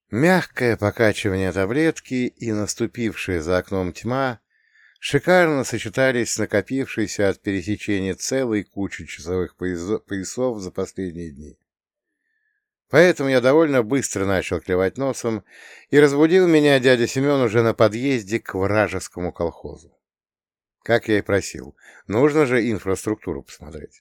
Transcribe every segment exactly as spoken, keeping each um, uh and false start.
Мягкое покачивание таблетки и наступившая за окном тьма шикарно сочетались с накопившейся от пересечения целой кучи часовых поясо- поясов за последние дни. Поэтому я довольно быстро начал клевать носом, и разбудил меня дядя Семен уже на подъезде к вражескому колхозу. Как я и просил, нужно же инфраструктуру посмотреть.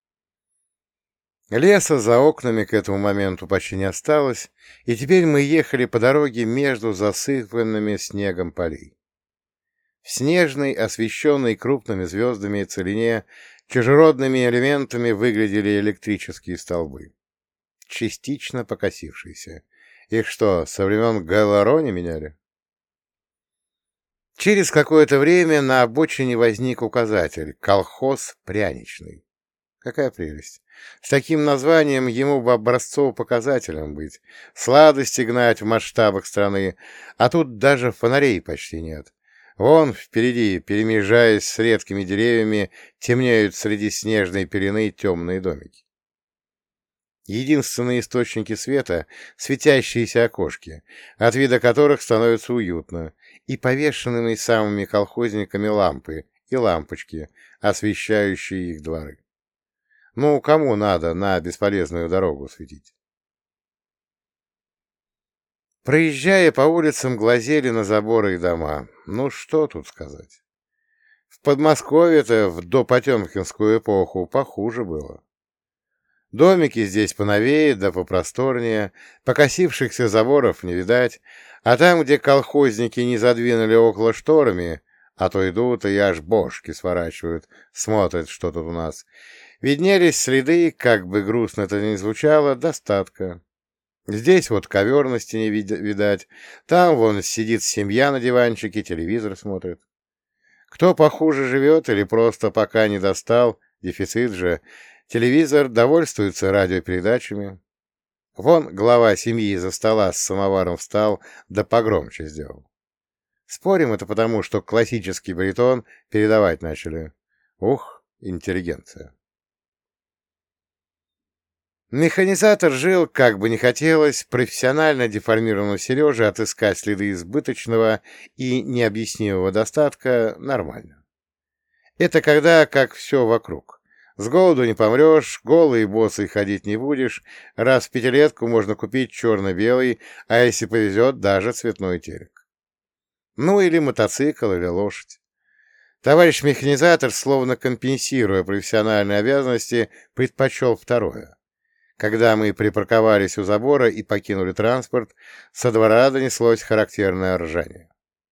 Леса за окнами к этому моменту почти не осталось, и теперь мы ехали по дороге между засыпанными снегом полей. В снежной, освещенной крупными звездами целине, чужеродными элементами выглядели электрические столбы, частично покосившиеся. Их что, со времен Галлеро не меняли? Через какое-то время на обочине возник указатель «Колхоз пряничный». Какая прелесть! С таким названием ему бы образцово-показателем быть, сладости гнать в масштабах страны, а тут даже фонарей почти нет. Вон впереди, перемежаясь с редкими деревьями, темнеют среди снежной пелены темные домики. Единственные источники света — светящиеся окошки, от вида которых становится уютно, и повешенными самыми колхозниками лампы и лампочки, освещающие их дворы. Ну, кому надо на бесполезную дорогу светить? Проезжая по улицам, глазели на заборы и дома. Ну, что тут сказать? В Подмосковье-то в допотемкинскую эпоху похуже было. Домики здесь поновее да попросторнее, покосившихся заборов не видать, а там, где колхозники не задвинули около шторами, а то идут и аж бошки сворачивают, смотрят, что тут у нас, виднелись следы, как бы грустно это ни звучало, достатка. Здесь вот ковер на стене видать, там вон сидит семья на диванчике, телевизор смотрит. Кто похуже живет или просто пока не достал, дефицит же, телевизор довольствуется радиопередачами. Вон глава семьи из-за стола с самоваром встал, да погромче сделал. Спорим, это потому, что классический баритон передавать начали. Ух, интеллигенция. Механизатор жил, как бы не хотелось, профессионально деформированного Сережи отыскать следы избыточного и необъяснимого достатка нормально. Это когда как все вокруг. С голоду не помрешь, голый и босый ходить не будешь, раз в пятилетку можно купить черно-белый, а если повезет, даже цветной телек. Ну или мотоцикл, или лошадь. Товарищ механизатор, словно компенсируя профессиональные обязанности, предпочел второе. Когда мы припарковались у забора и покинули транспорт, со двора донеслось характерное ржание.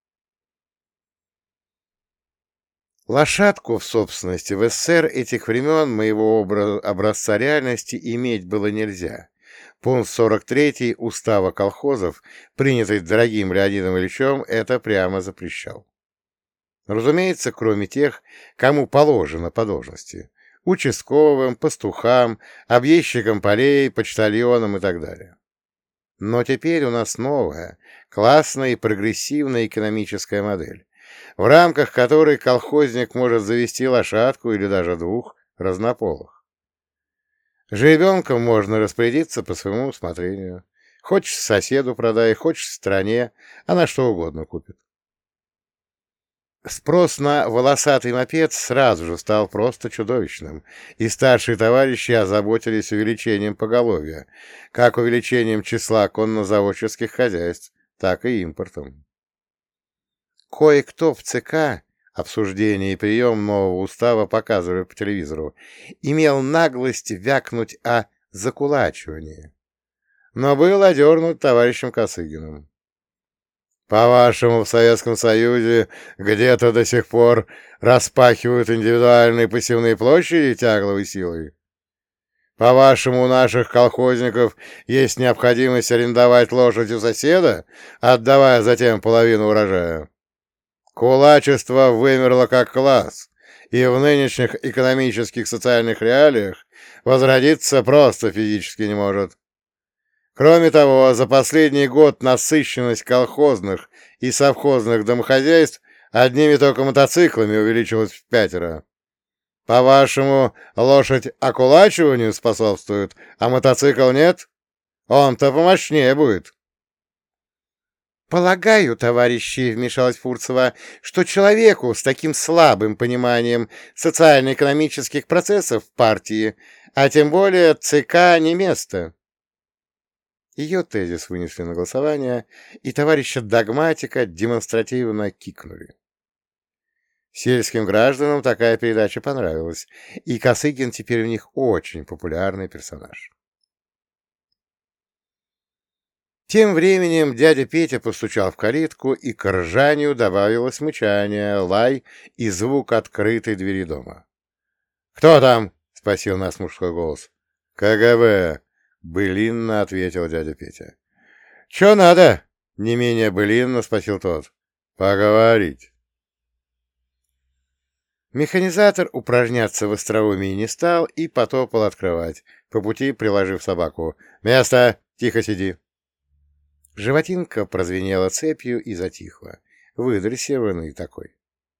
Лошадку в собственности в СССР этих времен моего образца реальности иметь было нельзя. Пункт сорок третий Устава колхозов, принятый дорогим Леонидом Ильичем, это прямо запрещал. Разумеется, кроме тех, кому положено по должности. Участковым, пастухам, объездчикам полей, почтальонам и так далее. Но теперь у нас новая, классная и прогрессивная экономическая модель, в рамках которой колхозник может завести лошадку или даже двух разнополых. Жеребенком можно распорядиться по своему усмотрению. Хочешь соседу продай, хочешь стране, она что угодно купит. Спрос на волосатый мопед сразу же стал просто чудовищным, и старшие товарищи озаботились увеличением поголовья, как увеличением числа коннозаводческих хозяйств, так и импортом. Кое-кто в ЦК, обсуждение и прием нового устава показывали по телевизору, имел наглость вякнуть о закулачивании, но был одернут товарищем Косыгиным. По-вашему, в Советском Союзе где-то до сих пор распахивают индивидуальные посевные площади тягловой силой? По-вашему, у наших колхозников есть необходимость арендовать лошадь у соседа, отдавая затем половину урожая? Кулачество вымерло как класс, и в нынешних экономических социальных реалиях возродиться просто физически не может. Кроме того, за последний год насыщенность колхозных и совхозных домохозяйств одними только мотоциклами увеличилась в пятеро. По-вашему, лошадь окулачиванию способствует, а мотоцикл нет? Он-то помощнее будет. «Полагаю, товарищи, — вмешалась Фурцева, — что человеку с таким слабым пониманием социально-экономических процессов в партии, а тем более ЦК, не место». Ее тезис вынесли на голосование, и товарища догматика демонстративно кикнули. Сельским гражданам такая передача понравилась, и Косыгин теперь у них очень популярный персонаж. Тем временем дядя Петя постучал в калитку, и к ржанию добавилось мычание, лай и звук открытой двери дома. «Кто там?» — спросил нас мужской голос. «КГБ», — былинно ответил дядя Петя. «Че надо?» — не менее былинно спросил тот. «Поговорить». Механизатор упражняться в остроумии не стал и потопал открывать, по пути приложив собаку. «Место! Тихо сиди!» Животинка прозвенела цепью и затихла, выдрессированный такой.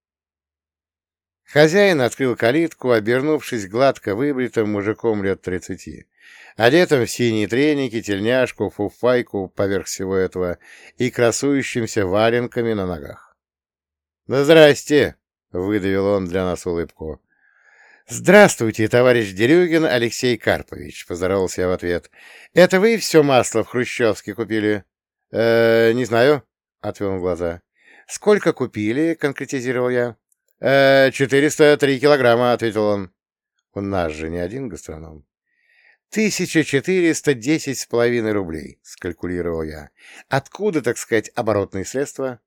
Хозяин открыл калитку, обернувшись гладко выбритым мужиком лет тридцати, одетым в синие треники, тельняшку, фуфайку поверх всего этого и красующимся валенками на ногах. «Да здрасте!» — выдавил он для нас улыбку. «Здравствуйте, товарищ Дерюгин Алексей Карпович», — поздоровался я в ответ. «Это вы все масло в Хрущевске купили?» «Э, не знаю», — отвел он глаза. «Сколько купили?» — конкретизировал я. «Э, «Четыреста три килограмма», — ответил он. У нас же не один гастроном. «Тысяча четыреста десять с половиной рублей», — скалькулировал я. «Откуда, так сказать, оборотные средства?»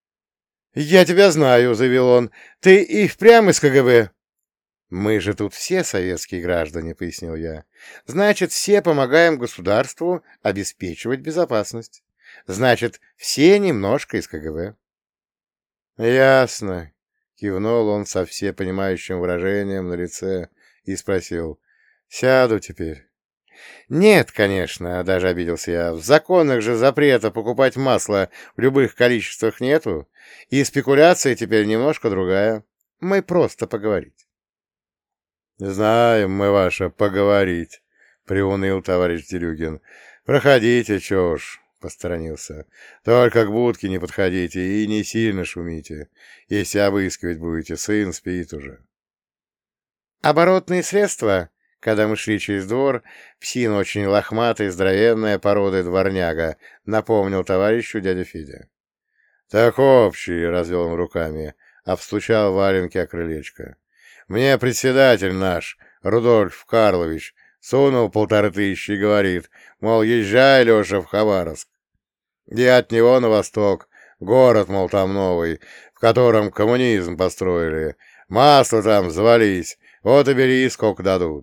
«Я тебя знаю», — заявил он. «Ты и впрямь из КГБ?» «Мы же тут все советские граждане», — пояснил я. «Значит, все помогаем государству обеспечивать безопасность. Значит, все немножко из КГБ». «Ясно», — кивнул он со всепонимающим выражением на лице и спросил. «Сяду теперь». «Нет, конечно», — даже обиделся я. «В законах же запрета покупать масло в любых количествах нету, и спекуляция теперь немножко другая. Мы просто поговорить». «Знаем мы ваше поговорить», — приуныл товарищ Дерюгин. «Проходите, чё уж», — посторонился. «Только к будке не подходите и не сильно шумите. Если обыскивать будете, сын спит уже». «Оборотные средства?» Когда мы шли через двор, псина очень лохматая, здоровенная, породы дворняга, напомнил товарищу дядя Федя. «Так общий», — развел он руками, обстучал валенки о крылечко. «Мне председатель наш, Рудольф Карлович, сунул полторы тысячи и говорит, мол, езжай, Леша, в Хабаровск. И от него на восток, город, мол, там новый, в котором коммунизм построили, масло там завались, вот и бери, сколько дадут».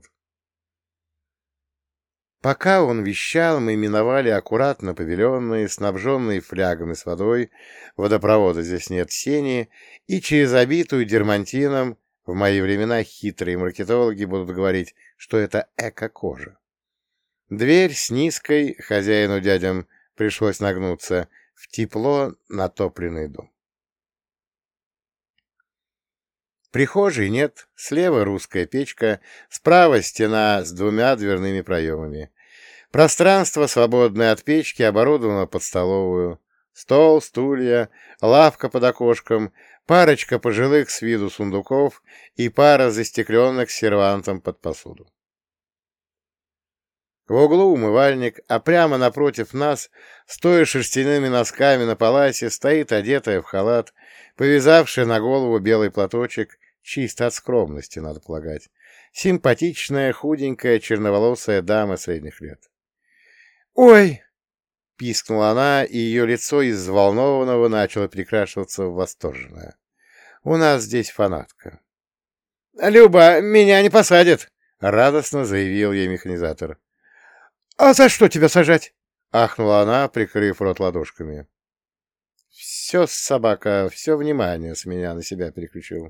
Пока он вещал, мы миновали аккуратно павильонные, снабженные флягами с водой, водопровода здесь нет, сени, и через обитую дермантином, в мои времена хитрые маркетологи будут говорить, что это эко-кожа. Дверь с низкой, хозяину дядям пришлось нагнуться, в тепло натопленный дом. Прихожей нет, слева русская печка, справа стена с двумя дверными проемами. Пространство, свободное от печки, оборудовано под столовую. Стол, стулья, лавка под окошком, парочка пожилых с виду сундуков и пара застекленных с сервантом под посуду. В углу умывальник, а прямо напротив нас, стоя шерстяными носками на паласе, стоит одетая в халат, повязавшая на голову белый платочек, чисто от скромности, надо полагать, симпатичная, худенькая, черноволосая дама средних лет. «Ой!» — пискнула она, и ее лицо из взволнованного начало перекрашиваться в восторженное. «У нас здесь фанатка». «Люба, меня не посадят!» — радостно заявил ей механизатор. «А за что тебя сажать?» — ахнула она, прикрыв рот ладошками. «Все, собака, все внимание с меня на себя переключил».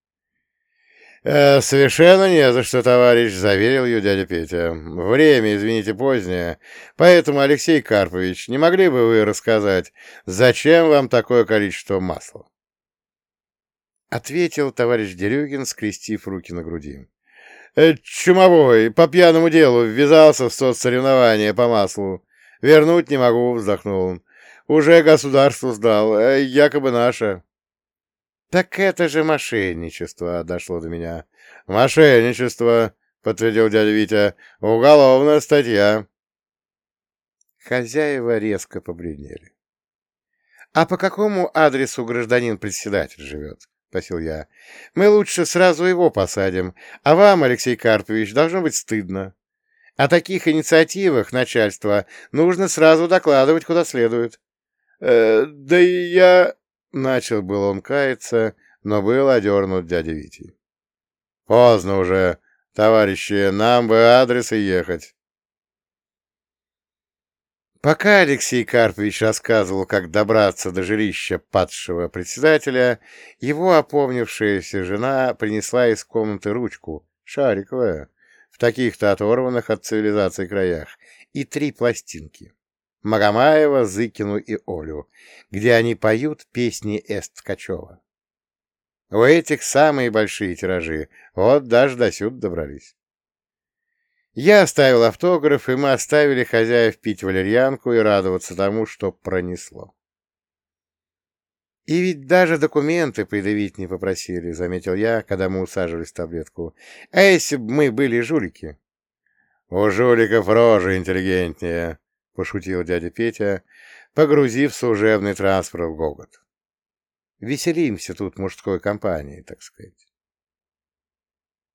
«Э, «Совершенно не за что, товарищ», — заверил ее дядя Петя. «Время, извините, позднее, поэтому, Алексей Карпович, не могли бы вы рассказать, зачем вам такое количество масла?» Ответил товарищ Дерюгин, скрестив руки на груди. «Э, «Чумовой, по пьяному делу ввязался в соцсоревнования по маслу. Вернуть не могу», — вздохнул он. Уже государству сдал, э, якобы наше. Так это же мошенничество, дошло до меня. Мошенничество, подтвердил дядя Витя. Уголовная статья. Хозяева резко побледнели. — А по какому адресу гражданин-председатель живет? — спросил я. — Мы лучше сразу его посадим, а вам, Алексей Карпович, должно быть стыдно. О таких инициативах начальства нужно сразу докладывать куда следует. «Э, — Да и я... — начал был он каяться, но был одернут дядя Витей. — Поздно уже, товарищи, нам бы адрес и ехать. Пока Алексей Карпович рассказывал, как добраться до жилища падшего председателя, его опомнившаяся жена принесла из комнаты ручку, шариковая, в таких-то оторванных от цивилизации краях, и три пластинки — Магомаева, Зыкину и Олю, где они поют песни Эст Ткачева. У этих самые большие тиражи, вот даже досюда добрались. Я оставил автограф, и мы оставили хозяев пить валерьянку и радоваться тому, что пронесло. — И ведь даже документы предъявить не попросили, — заметил я, когда мы усаживались в таблетку. — А если бы мы были жулики? — У жуликов рожи интеллигентнее, — пошутил дядя Петя, погрузив служебный транспорт в гогот. Веселимся тут мужской компанией, так сказать.